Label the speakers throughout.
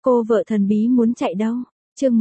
Speaker 1: Cô vợ thần bí muốn chạy đâu? Chương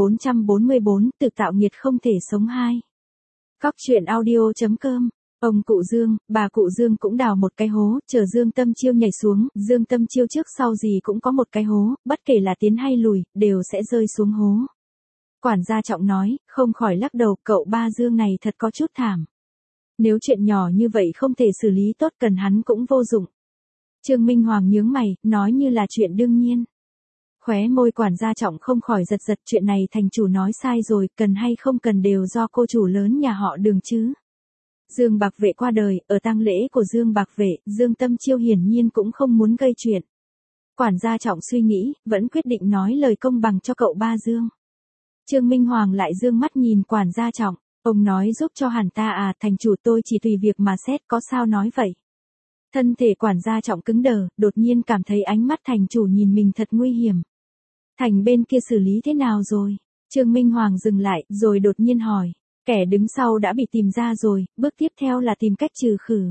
Speaker 1: 1444, tự tạo nghiệt không thể sống hai. Cóc truyện audio.com. Ông cụ Dương, bà cụ Dương cũng đào một cái hố, chờ Dương Tâm Chiêu nhảy xuống, Dương Tâm Chiêu trước sau gì cũng có một cái hố, bất kể là tiến hay lùi, đều sẽ rơi xuống hố. Quản gia Trọng nói, không khỏi lắc đầu, cậu ba Dương này thật có chút thảm. Nếu chuyện nhỏ như vậy không thể xử lý tốt cần hắn cũng vô dụng. Trương Minh Hoàng nhướng mày, nói như là chuyện đương nhiên. Khóe môi quản gia Trọng không khỏi giật giật, chuyện này thành chủ nói sai rồi, cần hay không cần đều do cô chủ lớn nhà họ Đường chứ. Dương Bạc Vệ qua đời, ở tang lễ của Dương Bạc Vệ, Dương Tâm Chiêu hiển nhiên cũng không muốn gây chuyện. Quản gia Trọng suy nghĩ, vẫn quyết định nói lời công bằng cho cậu ba Dương. Trương Minh Hoàng lại dương mắt nhìn quản gia Trọng, ông nói giúp cho hẳn ta à, thành chủ tôi chỉ tùy việc mà xét, có sao nói vậy. Thân thể quản gia Trọng cứng đờ, đột nhiên cảm thấy ánh mắt thành chủ nhìn mình thật nguy hiểm. Thành bên kia xử lý thế nào rồi? Trương Minh Hoàng dừng lại, rồi đột nhiên hỏi. Kẻ đứng sau đã bị tìm ra rồi, bước tiếp theo là tìm cách trừ khử.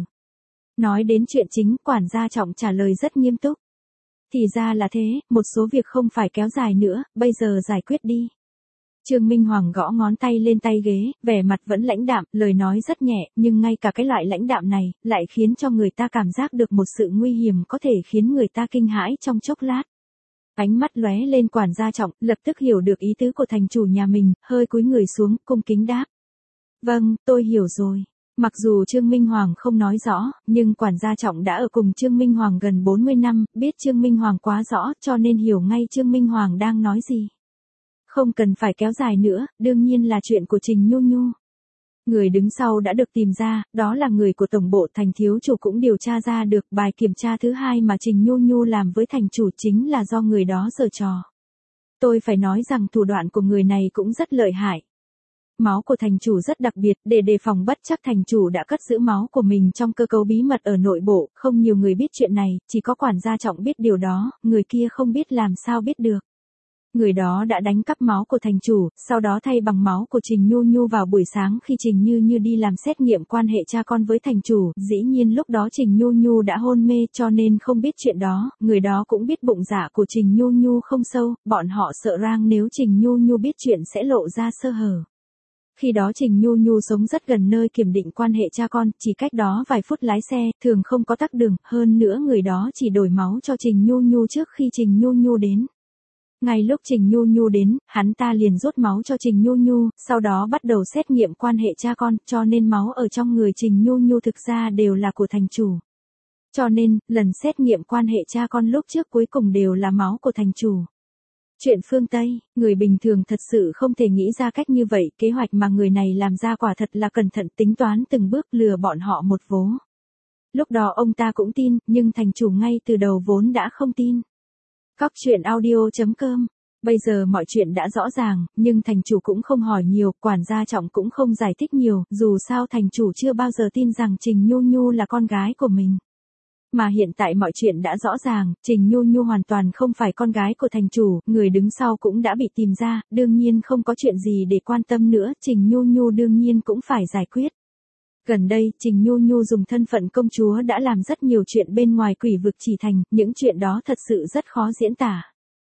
Speaker 1: Nói đến chuyện chính, quản gia Trọng trả lời rất nghiêm túc. Thì ra là thế, một số việc không phải kéo dài nữa, bây giờ giải quyết đi. Trương Minh Hoàng gõ ngón tay lên tay ghế, vẻ mặt vẫn lãnh đạm, lời nói rất nhẹ, nhưng ngay cả cái loại lãnh đạm này, lại khiến cho người ta cảm giác được một sự nguy hiểm có thể khiến người ta kinh hãi trong chốc lát. Ánh mắt lóe lên quản gia Trọng, lập tức hiểu được ý tứ của thành chủ nhà mình, hơi cúi người xuống, cung kính đáp. Vâng, tôi hiểu rồi. Mặc dù Trương Minh Hoàng không nói rõ, nhưng quản gia Trọng đã ở cùng Trương Minh Hoàng gần 40 năm, biết Trương Minh Hoàng quá rõ, cho nên hiểu ngay Trương Minh Hoàng đang nói gì. Không cần phải kéo dài nữa, đương nhiên là chuyện của Trình Nhu Nhu. Người đứng sau đã được tìm ra, đó là người của tổng bộ, thành thiếu chủ cũng điều tra ra được. Bài kiểm tra thứ hai mà Trình Nhu Nhu làm với thành chủ chính là do người đó giở trò. Tôi phải nói rằng thủ đoạn của người này cũng rất lợi hại. Máu của thành chủ rất đặc biệt, để đề phòng bất trắc thành chủ đã cất giữ máu của mình trong cơ cấu bí mật ở nội bộ, không nhiều người biết chuyện này, chỉ có quản gia Trọng biết điều đó, người kia không biết làm sao biết được. Người đó đã đánh cắp máu của thành chủ, sau đó thay bằng máu của Trình Nhu Nhu vào buổi sáng khi Trình Như Như đi làm xét nghiệm quan hệ cha con với thành chủ, dĩ nhiên lúc đó Trình Nhu Nhu đã hôn mê cho nên không biết chuyện đó, người đó cũng biết bụng dạ của Trình Nhu Nhu không sâu, bọn họ sợ rằng nếu Trình Nhu Nhu biết chuyện sẽ lộ ra sơ hở. Khi đó Trình Nhu Nhu sống rất gần nơi kiểm định quan hệ cha con, chỉ cách đó vài phút lái xe, thường không có tắc đường, hơn nữa người đó chỉ đổi máu cho Trình Nhu Nhu trước khi Trình Nhu Nhu đến. Ngay lúc Trình Nhu Nhu đến, hắn ta liền rút máu cho Trình Nhu Nhu, sau đó bắt đầu xét nghiệm quan hệ cha con, cho nên máu ở trong người Trình Nhu Nhu thực ra đều là của thành chủ. Cho nên, lần xét nghiệm quan hệ cha con lúc trước cuối cùng đều là máu của thành chủ. Chuyện phương Tây, người bình thường thật sự không thể nghĩ ra cách như vậy, kế hoạch mà người này làm ra quả thật là cẩn thận tính toán từng bước lừa bọn họ một vố. Lúc đó ông ta cũng tin, nhưng thành chủ ngay từ đầu vốn đã không tin. Cóc truyện audio.com. Bây giờ mọi chuyện đã rõ ràng, nhưng thành chủ cũng không hỏi nhiều, quản gia Trọng cũng không giải thích nhiều, dù sao thành chủ chưa bao giờ tin rằng Trình Nhu Nhu là con gái của mình. Mà hiện tại mọi chuyện đã rõ ràng, Trình Nhu Nhu hoàn toàn không phải con gái của thành chủ, người đứng sau cũng đã bị tìm ra, đương nhiên không có chuyện gì để quan tâm nữa, Trình Nhu Nhu đương nhiên cũng phải giải quyết. Gần đây, Trình Nhu Nhu dùng thân phận công chúa đã làm rất nhiều chuyện bên ngoài Quỷ Vực Chỉ Thành, những chuyện đó thật sự rất khó diễn tả.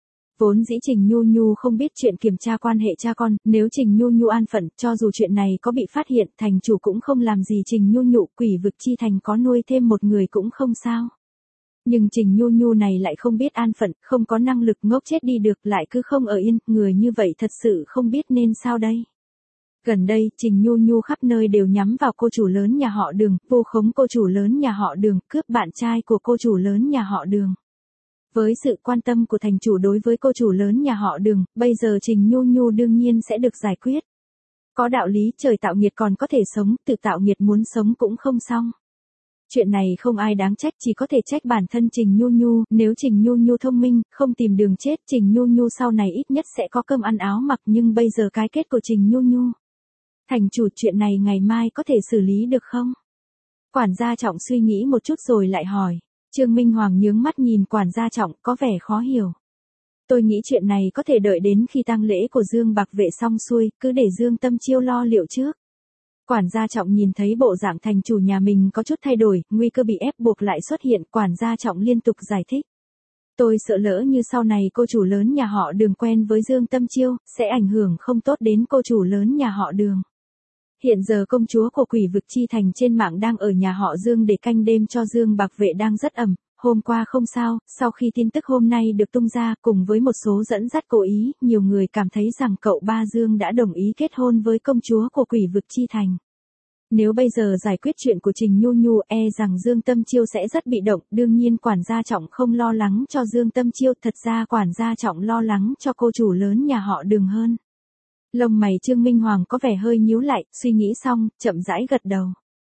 Speaker 1: Vốn dĩ Trình Nhu Nhu không biết chuyện kiểm tra quan hệ cha con, nếu Trình Nhu Nhu an phận, cho dù chuyện này có bị phát hiện, thành chủ cũng không làm gì Trình Nhu Nhu, Quỷ Vực Chi Thành có nuôi thêm một người cũng không sao. Nhưng Trình Nhu Nhu này lại không biết an phận, không có năng lực, ngốc chết đi được, lại cứ không ở yên, người như vậy thật sự không biết nên sao đây. Gần đây, Trình Nhu Nhu khắp nơi đều nhắm vào cô chủ lớn nhà họ Đường, vu khống cô chủ lớn nhà họ Đường, cướp bạn trai của cô chủ lớn nhà họ Đường. Với sự quan tâm của thành chủ đối với cô chủ lớn nhà họ Đường, bây giờ Trình Nhu Nhu đương nhiên sẽ được giải quyết. Có đạo lý, trời tạo nghiệt còn có thể sống, tự tạo nghiệt muốn sống cũng không xong. Chuyện này không ai đáng trách, chỉ có thể trách bản thân Trình Nhu Nhu, nếu Trình Nhu Nhu thông minh, không tìm đường chết, Trình Nhu Nhu sau này ít nhất sẽ có cơm ăn áo mặc, nhưng bây giờ cái kết của Trình Nhu Nhu. Thành chủ, chuyện này ngày mai có thể xử lý được không? Quản gia Trọng suy nghĩ một chút rồi lại hỏi. Trương Minh Hoàng nhướng mắt nhìn quản gia Trọng, có vẻ khó hiểu. Tôi nghĩ chuyện này có thể đợi đến khi tang lễ của Dương Bạc Vệ xong xuôi, cứ để Dương Tâm Chiêu lo liệu trước. Quản gia Trọng nhìn thấy bộ dạng thành chủ nhà mình có chút thay đổi, nguy cơ bị ép buộc lại xuất hiện, quản gia Trọng liên tục giải thích. Tôi sợ lỡ như sau này cô chủ lớn nhà họ Đường quen với Dương Tâm Chiêu, sẽ ảnh hưởng không tốt đến cô chủ lớn nhà họ Đường. Hiện giờ công chúa của Quỷ Vực Chi Thành trên mạng đang ở nhà họ Dương để canh đêm cho Dương Bạc Vệ đang rất ẩm. Hôm qua không sao, sau khi tin tức hôm nay được tung ra cùng với một số dẫn dắt cố ý, nhiều người cảm thấy rằng cậu ba Dương đã đồng ý kết hôn với công chúa của Quỷ Vực Chi Thành. Nếu bây giờ giải quyết chuyện của Trình Nhu Nhu rằng Dương Tâm Chiêu sẽ rất bị động, đương nhiên quản gia Trọng không lo lắng cho Dương Tâm Chiêu, thật ra quản gia Trọng lo lắng cho cô chủ lớn nhà họ Đường hơn. Lông mày Trương Minh Hoàng có vẻ hơi nhíu lại, suy nghĩ xong, chậm rãi gật đầu.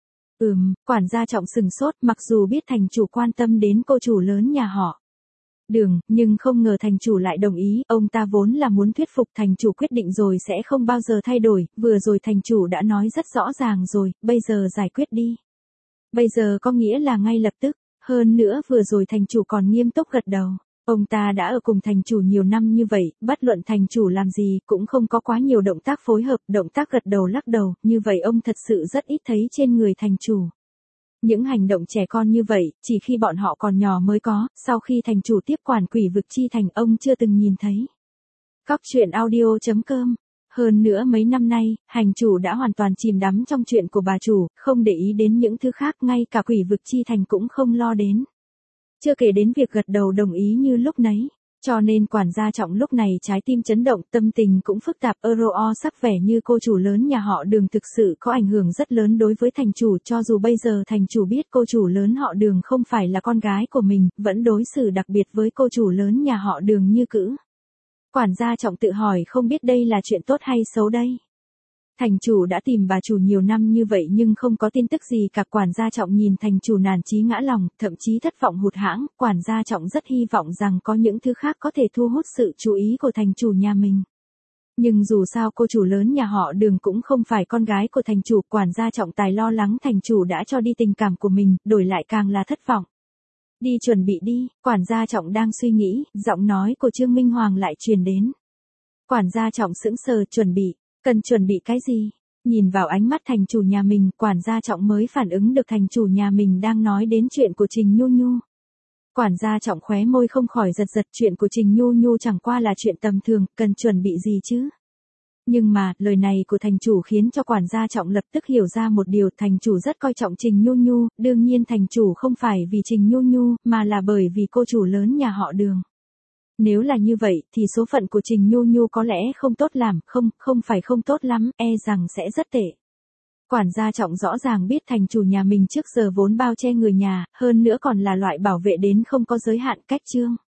Speaker 1: Quản gia Trọng sừng sốt, mặc dù biết thành chủ quan tâm đến cô chủ lớn nhà họ Đường, nhưng không ngờ thành chủ lại đồng ý, ông ta vốn là muốn thuyết phục thành chủ quyết định rồi sẽ không bao giờ thay đổi, vừa rồi thành chủ đã nói rất rõ ràng rồi, bây giờ giải quyết đi. Bây giờ có nghĩa là ngay lập tức, hơn nữa vừa rồi thành chủ còn nghiêm túc gật đầu. Ông ta đã ở cùng thành chủ nhiều năm như vậy, bất luận thành chủ làm gì cũng không có quá nhiều động tác phối hợp, động tác gật đầu lắc đầu, như vậy ông thật sự rất ít thấy trên người thành chủ. Những hành động trẻ con như vậy, chỉ khi bọn họ còn nhỏ mới có, sau khi thành chủ tiếp quản Quỷ Vực Chi Thành ông chưa từng nhìn thấy. Cóc truyện audio.com. Hơn nữa mấy năm nay, hành chủ đã hoàn toàn chìm đắm trong chuyện của bà chủ, không để ý đến những thứ khác, ngay cả Quỷ Vực Chi Thành cũng không lo đến. Chưa kể đến việc gật đầu đồng ý như lúc nấy. Cho nên quản gia Trọng lúc này trái tim chấn động, tâm tình cũng phức tạp. Sắc vẻ như cô chủ lớn nhà họ Đường thực sự có ảnh hưởng rất lớn đối với thành chủ, cho dù bây giờ thành chủ biết cô chủ lớn họ Đường không phải là con gái của mình, vẫn đối xử đặc biệt với cô chủ lớn nhà họ Đường như cữ. Quản gia Trọng tự hỏi không biết đây là chuyện tốt hay xấu đây. Thành chủ đã tìm bà chủ nhiều năm như vậy nhưng không có tin tức gì cả. Quản gia Trọng nhìn thành chủ nản chí ngã lòng, thậm chí thất vọng hụt hẫng. Quản gia Trọng rất hy vọng rằng có những thứ khác có thể thu hút sự chú ý của thành chủ nhà mình. Nhưng dù sao cô chủ lớn nhà họ Đường cũng không phải con gái của thành chủ. Quản gia Trọng tài lo lắng thành chủ đã cho đi tình cảm của mình, đổi lại càng là thất vọng. Đi chuẩn bị đi, quản gia Trọng đang suy nghĩ, giọng nói của Trương Minh Hoàng lại truyền đến. Quản gia Trọng sững sờ, chuẩn bị. Cần chuẩn bị cái gì? Nhìn vào ánh mắt thành chủ nhà mình, quản gia Trọng mới phản ứng được thành chủ nhà mình đang nói đến chuyện của Trình Nhu Nhu. Quản gia Trọng khóe môi không khỏi giật giật, chuyện của Trình Nhu Nhu chẳng qua là chuyện tầm thường, cần chuẩn bị gì chứ? Nhưng mà, lời này của thành chủ khiến cho quản gia Trọng lập tức hiểu ra một điều, thành chủ rất coi trọng Trình Nhu Nhu, đương nhiên thành chủ không phải vì Trình Nhu Nhu, mà là bởi vì cô chủ lớn nhà họ Đường. Nếu là như vậy, thì số phận của Trình Nhu Nhu có lẽ không tốt làm, không phải không tốt lắm, rằng sẽ rất tệ. Quản gia Trọng rõ ràng biết thành chủ nhà mình trước giờ vốn bao che người nhà, hơn nữa còn là loại bảo vệ đến không có giới hạn. Cách chương